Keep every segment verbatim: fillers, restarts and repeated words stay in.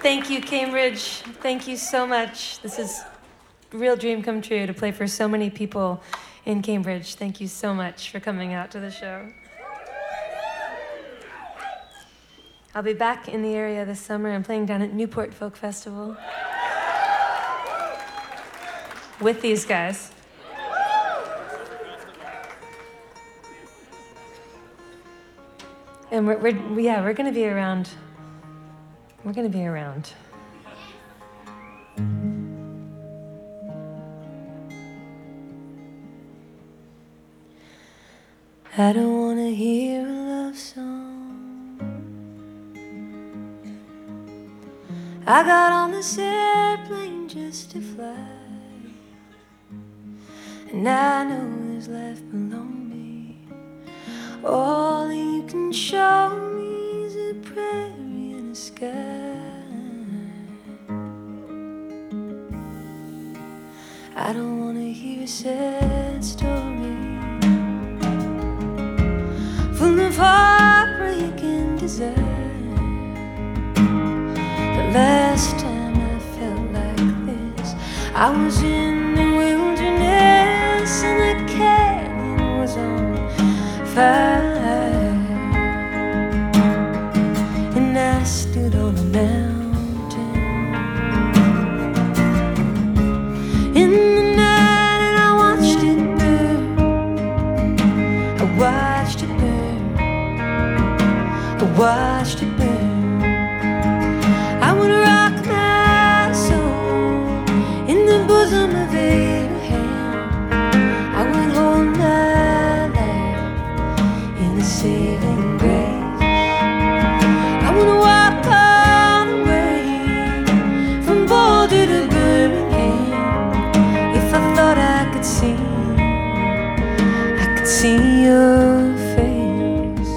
Thank you, Cambridge. Thank you so much. This is a real dream come true to play for so many people in Cambridge. Thank you so much for coming out to the show. I'll be back in the area this summer. I'm playing down at Newport Folk Festival with these guys. And we're, we're yeah, we're gonna be around. We're gonna be around. I don't wanna hear a love song. I got on this airplane just to fly, and I know there's life below me. All you can show me is a prairie and a sky. I don't wanna hear a sad story full of heartbreak and desire. The last time I felt like this, I was in the wilderness and the canyon was on fire, and I stood on a mountain in the night and I watched it burn. I watched it burn. I watched it burn. I would rock my soul in the bosom of Abraham. I would hold my life in a saving grace. I would walk all the way from Boulder to Birmingham if I thought I could see, I could see your face.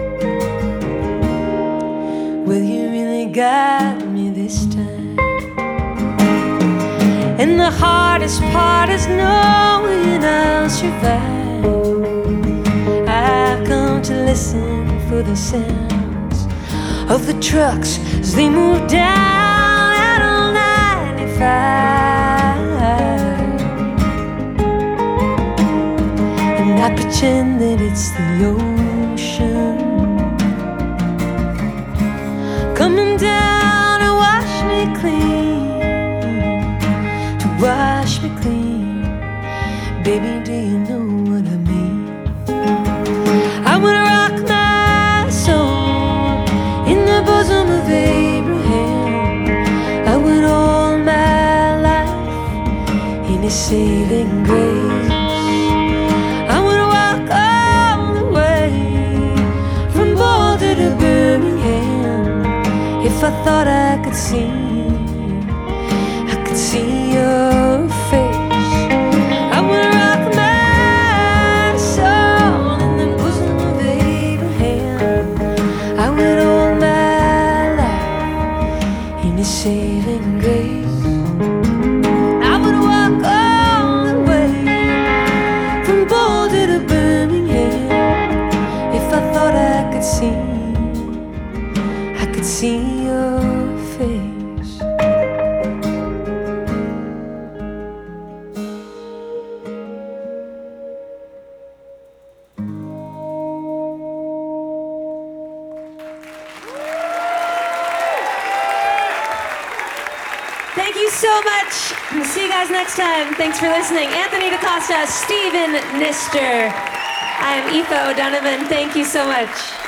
Well, you really got me this time, and the hardest part is knowing I'll survive. I've come to listen for the sounds of the trucks as they move down out on ninety-five, and I pretend that it's the ocean coming down to wash me clean, to wash me clean. Baby, do you know what I mean? I would rock my soul in the bosom of Abraham. I would hold my life in His saving grace. I would walk all the way from Boulder to Birmingham if I thought I could see, I could see your face. I would rock my soul in the bosom of Abraham. I would hold my life in His saving grace. I would walk all the way from Boulder to Birmingham if I thought I could see, I could see your face. Thank you so much. See you guys next time. Thanks for listening. Anthony DaCosta, Stephen Nister. I am Aoife O'Donovan. Thank you so much.